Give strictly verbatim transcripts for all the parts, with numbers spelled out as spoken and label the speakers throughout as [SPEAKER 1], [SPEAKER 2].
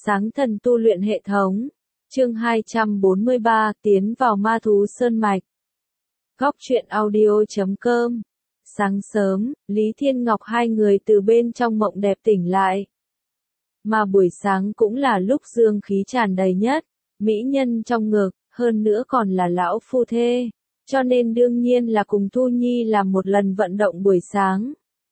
[SPEAKER 1] Sáng thần tu luyện hệ thống. Chương hai trăm bốn mươi ba, tiến vào ma thú sơn mạch. Góc truyện audio chấm com. Sáng sớm, Lý Thiên Ngọc hai người từ bên trong mộng đẹp tỉnh lại. Mà buổi sáng cũng là lúc dương khí tràn đầy nhất, mỹ nhân trong ngực, hơn nữa còn là lão phu thê, cho nên đương nhiên là cùng Thu Nhi làm một lần vận động buổi sáng.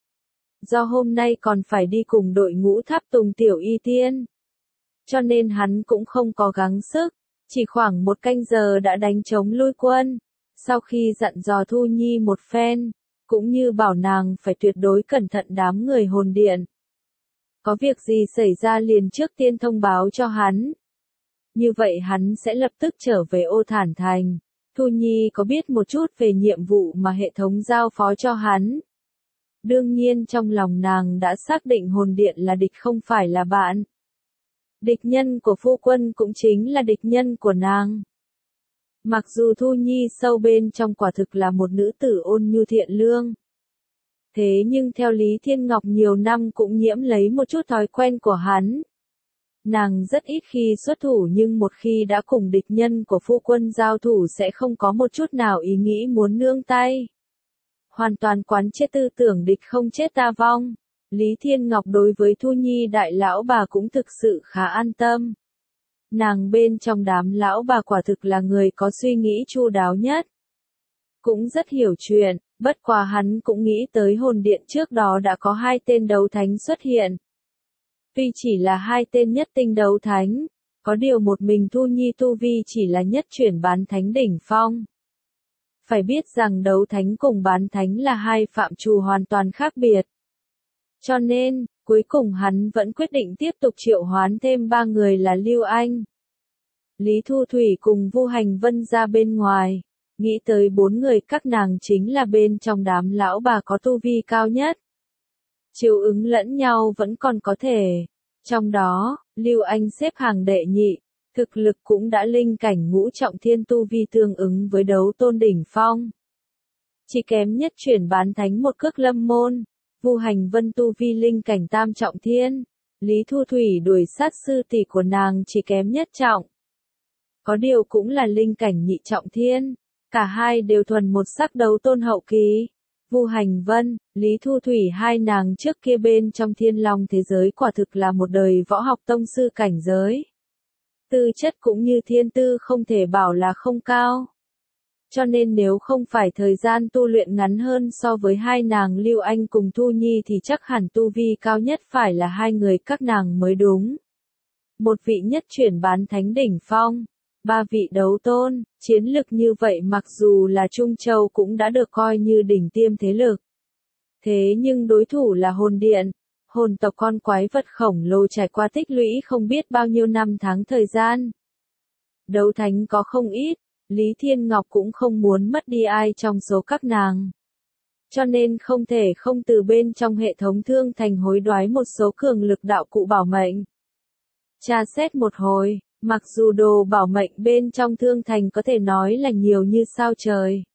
[SPEAKER 1] Do hôm nay còn phải đi cùng đội ngũ tháp tùng tiểu y tiên, cho nên hắn cũng không có gắng sức, chỉ khoảng một canh giờ đã đánh chống lui quân. Sau khi dặn dò Thu Nhi một phen, cũng như bảo nàng phải tuyệt đối cẩn thận đám người hồn điện. Có việc gì xảy ra liền trước tiên thông báo cho hắn. Như vậy hắn sẽ lập tức trở về Ô Thản Thành. Thu Nhi có biết một chút về nhiệm vụ mà hệ thống giao phó cho hắn. Đương nhiên trong lòng nàng đã xác định hồn điện là địch không phải là bạn. Địch nhân của phu quân cũng chính là địch nhân của nàng. Mặc dù Thu Nhi sâu bên trong quả thực là một nữ tử ôn nhu thiện lương. Thế nhưng theo Lý Thiên Ngọc nhiều năm cũng nhiễm lấy một chút thói quen của hắn. Nàng rất ít khi xuất thủ nhưng một khi đã cùng địch nhân của phu quân giao thủ sẽ không có một chút nào ý nghĩ muốn nương tay. Hoàn toàn quán triệt tư tưởng địch không chết ta vong. Lý Thiên Ngọc đối với Thu Nhi đại lão bà cũng thực sự khá an tâm. Nàng bên trong đám lão bà quả thực là người có suy nghĩ chu đáo nhất. Cũng rất hiểu chuyện, bất quá hắn cũng nghĩ tới hồn điện trước đó đã có hai tên đấu thánh xuất hiện. Tuy chỉ là hai tên nhất tinh đấu thánh, có điều một mình Thu Nhi tu vi chỉ là nhất chuyển bán thánh đỉnh phong. Phải biết rằng đấu thánh cùng bán thánh là hai phạm trù hoàn toàn khác biệt. Cho nên, cuối cùng hắn vẫn quyết định tiếp tục triệu hoán thêm ba người là Lưu Anh, Lý Thu Thủy cùng Vu Hành Vân ra bên ngoài. Nghĩ tới bốn người các nàng chính là bên trong đám lão bà có tu vi cao nhất. Chiều ứng lẫn nhau vẫn còn có thể. Trong đó, Lưu Anh xếp hàng đệ nhị, thực lực cũng đã linh cảnh ngũ trọng thiên tu vi tương ứng với đấu tôn đỉnh phong. Chỉ kém nhất chuyển bán thánh một cước lâm môn. Vu Hành Vân tu vi linh cảnh tam trọng thiên, Lý Thu Thủy đuổi sát sư tỷ của nàng chỉ kém nhất trọng. Có điều cũng là linh cảnh nhị trọng thiên, cả hai đều thuần một sắc đấu tôn hậu kỳ. Vu Hành Vân, Lý Thu Thủy hai nàng trước kia bên trong thiên long thế giới quả thực là một đời võ học tông sư cảnh giới. Tư chất cũng như thiên tư không thể bảo là không cao. Cho nên nếu không phải thời gian tu luyện ngắn hơn so với hai nàng Lưu Anh cùng Thu Nhi thì chắc hẳn tu vi cao nhất phải là hai người các nàng mới đúng. Một vị nhất chuyển bán thánh đỉnh phong, ba vị đấu tôn, chiến lực như vậy mặc dù là Trung Châu cũng đã được coi như đỉnh tiêm thế lực. Thế nhưng đối thủ là hồn điện, hồn tộc con quái vật khổng lồ trải qua tích lũy không biết bao nhiêu năm tháng thời gian. Đấu thánh có không ít. Lý Thiên Ngọc cũng không muốn mất đi ai trong số các nàng. Cho nên không thể không từ bên trong hệ thống thương thành hối đoái một số cường lực đạo cụ bảo mệnh. Tra xét một hồi, mặc dù đồ bảo mệnh bên trong thương thành có thể nói là nhiều như sao trời.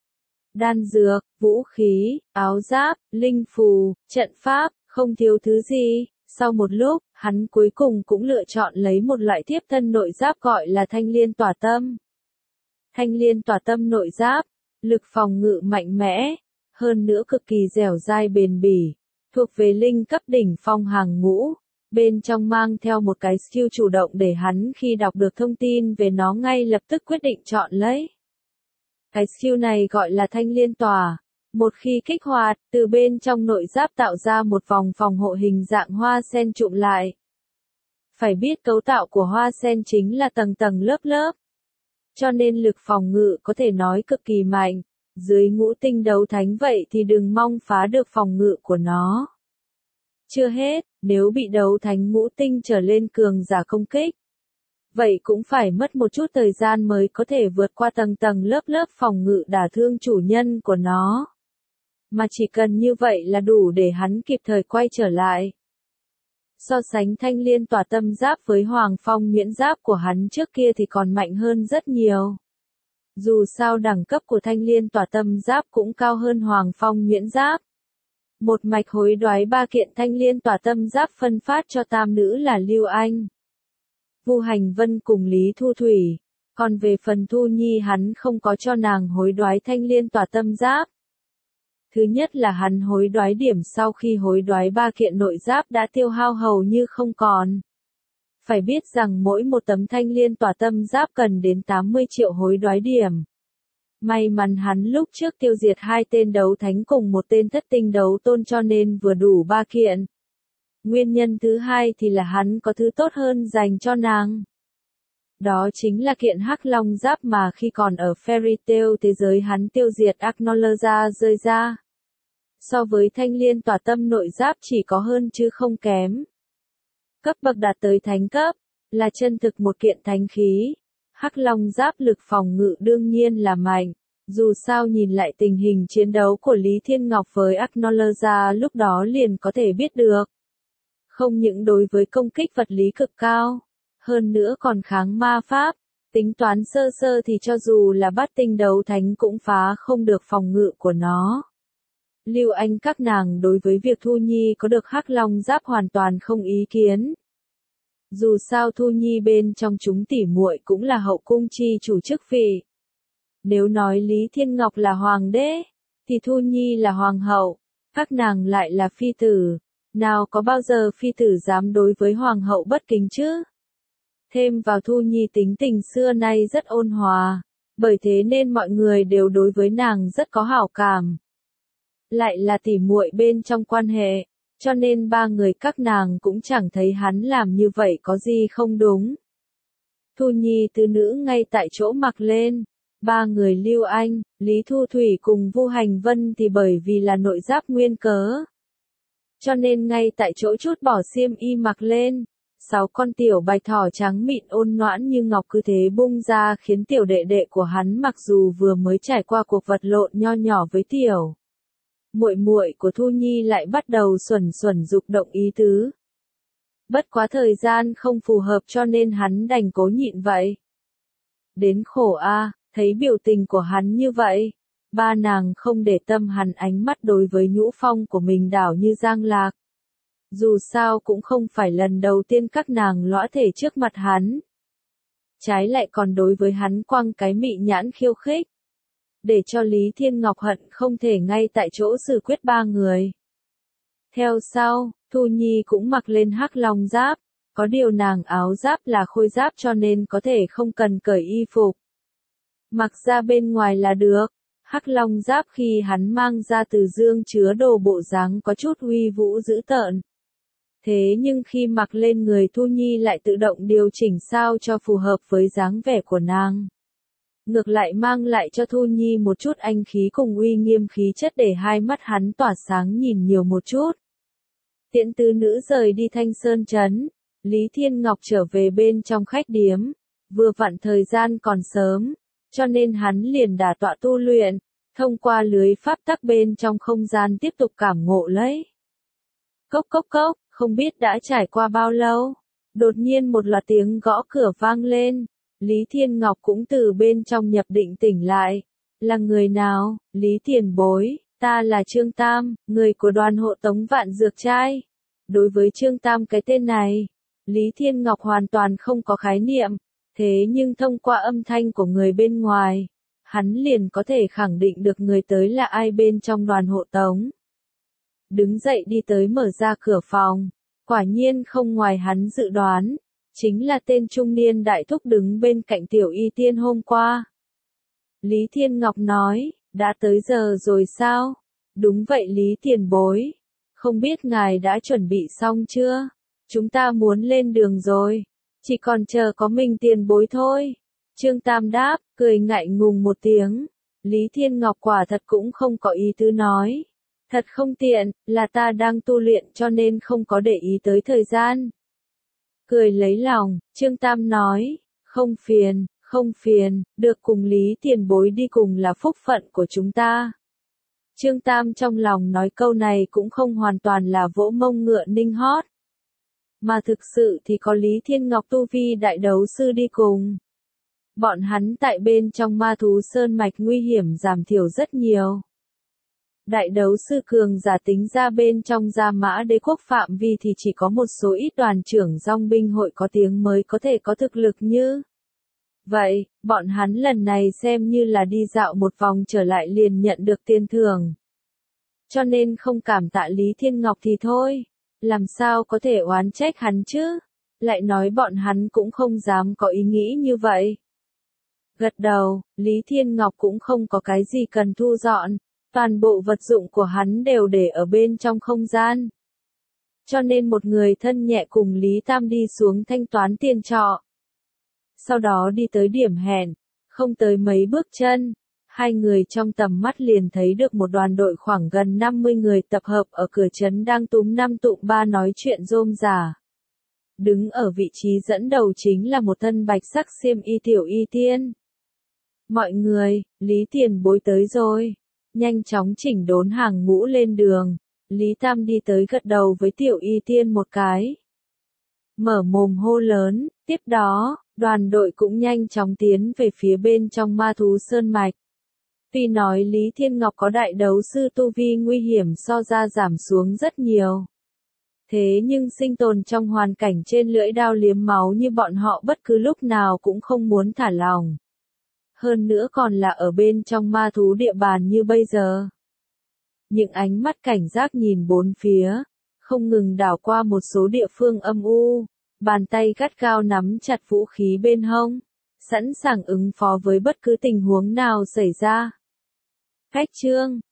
[SPEAKER 1] Đan dược, vũ khí, áo giáp, linh phù, trận pháp, không thiếu thứ gì. Sau một lúc, hắn cuối cùng cũng lựa chọn lấy một loại thiếp thân nội giáp gọi là Thanh Liên Tỏa Tâm. Thanh Liên Tỏa Tâm nội giáp, lực phòng ngự mạnh mẽ, hơn nữa cực kỳ dẻo dai bền bỉ, thuộc về linh cấp đỉnh phong hàng ngũ, bên trong mang theo một cái skill chủ động để hắn khi đọc được thông tin về nó ngay lập tức quyết định chọn lấy. Cái skill này gọi là Thanh Liên Tỏa, một khi kích hoạt, từ bên trong nội giáp tạo ra một vòng phòng hộ hình dạng hoa sen trụm lại. Phải biết cấu tạo của hoa sen chính là tầng tầng lớp lớp. Cho nên lực phòng ngự có thể nói cực kỳ mạnh, dưới ngũ tinh đấu thánh vậy thì đừng mong phá được phòng ngự của nó. Chưa hết, nếu bị đấu thánh ngũ tinh trở lên cường giả công kích, vậy cũng phải mất một chút thời gian mới có thể vượt qua tầng tầng lớp lớp phòng ngự đả thương chủ nhân của nó. Mà chỉ cần như vậy là đủ để hắn kịp thời quay trở lại. So sánh Thanh Liên Tỏa Tâm giáp với Hoàng Phong Nhuyễn giáp của hắn trước kia thì còn mạnh hơn rất nhiều. Dù sao đẳng cấp của Thanh Liên Tỏa Tâm giáp cũng cao hơn Hoàng Phong Nhuyễn giáp. Một mạch hối đoái ba kiện Thanh Liên Tỏa Tâm giáp phân phát cho tam nữ là Lưu Anh, Vu Hành Vân cùng Lý Thu Thủy. Còn về phần Thu Nhi hắn không có cho nàng hối đoái thanh liên tỏa tâm giáp. Thứ nhất là hắn hối đoái điểm sau khi hối đoái ba kiện nội giáp đã tiêu hao hầu như không còn. Phải biết rằng mỗi một tấm thanh liên tỏa tâm giáp cần đến tám mươi triệu hối đoái điểm. May mắn hắn lúc trước tiêu diệt hai tên đấu thánh cùng một tên thất tinh đấu tôn cho nên vừa đủ ba kiện. Nguyên nhân thứ hai thì là hắn có thứ tốt hơn dành cho nàng. Đó chính là kiện hắc long giáp mà khi còn ở Fairy Tail thế giới hắn tiêu diệt Acknowledge rơi ra. So với thanh liên tỏa tâm nội giáp chỉ có hơn chứ không kém. Cấp bậc đạt tới thánh cấp, là chân thực một kiện thánh khí. Hắc long giáp lực phòng ngự đương nhiên là mạnh. Dù sao nhìn lại tình hình chiến đấu của Lý Thiên Ngọc với Acknowledge lúc đó liền có thể biết được. Không những đối với công kích vật lý cực cao, hơn nữa còn kháng ma pháp, tính toán sơ sơ thì cho dù là bát tinh đấu thánh cũng phá không được phòng ngự của nó. Lưu Anh các nàng đối với việc Thu Nhi có được hắc long giáp hoàn toàn không ý kiến. Dù sao Thu Nhi bên trong chúng tỉ muội cũng là hậu cung chi chủ chức vị. Nếu nói Lý Thiên Ngọc là hoàng đế, thì Thu Nhi là hoàng hậu, các nàng lại là phi tử. Nào có bao giờ phi tử dám đối với hoàng hậu bất kính chứ? Thêm vào Thu Nhi tính tình xưa nay rất ôn hòa, bởi thế nên mọi người đều đối với nàng rất có hảo cảm. Lại là tỉ muội bên trong quan hệ, cho nên ba người các nàng cũng chẳng thấy hắn làm như vậy có gì không đúng. Thu Nhi tứ nữ ngay tại chỗ mặc lên, ba người Lưu Anh, Lý Thu Thủy cùng Vu Hành Vân thì bởi vì là nội giáp nguyên cớ. Cho nên ngay tại chỗ chút bỏ xiêm y mặc lên, sáu con tiểu bạch thỏ trắng mịn ôn noãn như ngọc cứ thế bung ra khiến tiểu đệ đệ của hắn mặc dù vừa mới trải qua cuộc vật lộn nho nhỏ với tiểu muội muội của Thu Nhi lại bắt đầu xuẩn xuẩn dục động ý tứ. Bất quá thời gian không phù hợp cho nên hắn đành cố nhịn vậy. Đến khổ a, thấy biểu tình của hắn như vậy. Ba nàng không để tâm hắn ánh mắt đối với nhũ phong của mình đảo như giang lạc. Dù sao cũng không phải lần đầu tiên các nàng lõa thể trước mặt hắn. Trái lại còn đối với hắn quăng cái mị nhãn khiêu khích. Để cho Lý Thiên Ngọc hận không thể ngay tại chỗ xử quyết ba người. Theo sau, Thu Nhi cũng mặc lên hắc long giáp. Có điều nàng áo giáp là khôi giáp cho nên có thể không cần cởi y phục. Mặc ra bên ngoài là được. Hắc long giáp khi hắn mang ra từ dương chứa đồ bộ dáng có chút uy vũ dữ tợn. Thế nhưng khi mặc lên người Thu Nhi lại tự động điều chỉnh sao cho phù hợp với dáng vẻ của nàng. Ngược lại mang lại cho Thu Nhi một chút anh khí cùng uy nghiêm khí chất để hai mắt hắn tỏa sáng nhìn nhiều một chút. Tiễn tứ nữ rời đi Thanh Sơn Trấn, Lý Thiên Ngọc trở về bên trong khách điếm, vừa vặn thời gian còn sớm, cho nên hắn liền đả tọa tu luyện, thông qua lưới pháp tắc bên trong không gian tiếp tục cảm ngộ lấy. Cốc cốc cốc, không biết đã trải qua bao lâu, đột nhiên một loạt tiếng gõ cửa vang lên, Lý Thiên Ngọc cũng từ bên trong nhập định tỉnh lại. Là người nào? Lý tiền bối, ta là Trương Tam, người của đoàn hộ tống vạn dược trai. Đối với Trương Tam cái tên này, Lý Thiên Ngọc hoàn toàn không có khái niệm, thế nhưng thông qua âm thanh của người bên ngoài, hắn liền có thể khẳng định được người tới là ai bên trong đoàn hộ tống. Đứng dậy đi tới mở ra cửa phòng, quả nhiên không ngoài hắn dự đoán, chính là tên trung niên đại thúc đứng bên cạnh tiểu y tiên hôm qua. Lý Thiên Ngọc nói, đã tới giờ rồi sao? Đúng vậy Lý tiền bối, không biết ngài đã chuẩn bị xong chưa? Chúng ta muốn lên đường rồi, chỉ còn chờ có mình tiền bối thôi. Trương Tam đáp, cười ngại ngùng một tiếng. Lý Thiên Ngọc quả thật cũng không có ý tứ nói. Thật không tiện, là ta đang tu luyện cho nên không có để ý tới thời gian. Cười lấy lòng, Trương Tam nói, không phiền, không phiền, được cùng Lý tiền bối đi cùng là phúc phận của chúng ta. Trương Tam trong lòng nói câu này cũng không hoàn toàn là vỗ mông ngựa ninh hót. Mà thực sự thì có Lý Thiên Ngọc tu vi đại đấu sư đi cùng. Bọn hắn tại bên trong ma thú sơn mạch nguy hiểm giảm thiểu rất nhiều. Đại đấu sư cường giả tính ra bên trong Gia Mã Đế quốc phạm vi thì chỉ có một số ít đoàn trưởng dòng binh hội có tiếng mới có thể có thực lực như. Vậy, bọn hắn lần này xem như là đi dạo một vòng trở lại liền nhận được tiền thưởng. Cho nên không cảm tạ Lý Thiên Ngọc thì thôi, làm sao có thể oán trách hắn chứ, lại nói bọn hắn cũng không dám có ý nghĩ như vậy. Gật đầu, Lý Thiên Ngọc cũng không có cái gì cần thu dọn, toàn bộ vật dụng của hắn đều để ở bên trong không gian. Cho nên một người thân nhẹ cùng Lý Tam đi xuống thanh toán tiền trọ. Sau đó đi tới điểm hẹn, không tới mấy bước chân, hai người trong tầm mắt liền thấy được một đoàn đội khoảng gần năm mươi người tập hợp ở cửa trấn đang túm năm tụm ba nói chuyện rôm rả. Đứng ở vị trí dẫn đầu chính là một thân bạch sắc xiêm y tiểu y tiên. Mọi người, Lý tiền bối tới rồi. Nhanh chóng chỉnh đốn hàng ngũ lên đường. Lý Tam đi tới gật đầu với tiểu y tiên một cái. Mở mồm hô lớn, tiếp đó, đoàn đội cũng nhanh chóng tiến về phía bên trong ma thú sơn mạch. Tuy nói Lý Thiên Ngọc có đại đấu sư tu vi nguy hiểm so ra giảm xuống rất nhiều. Thế nhưng sinh tồn trong hoàn cảnh trên lưỡi đao liếm máu như bọn họ bất cứ lúc nào cũng không muốn thả lòng. Hơn nữa còn là ở bên trong ma thú địa bàn như bây giờ. Những ánh mắt cảnh giác nhìn bốn phía, không ngừng đảo qua một số địa phương âm u, bàn tay gắt gao nắm chặt vũ khí bên hông, sẵn sàng ứng phó với bất cứ tình huống nào xảy ra. Cách chương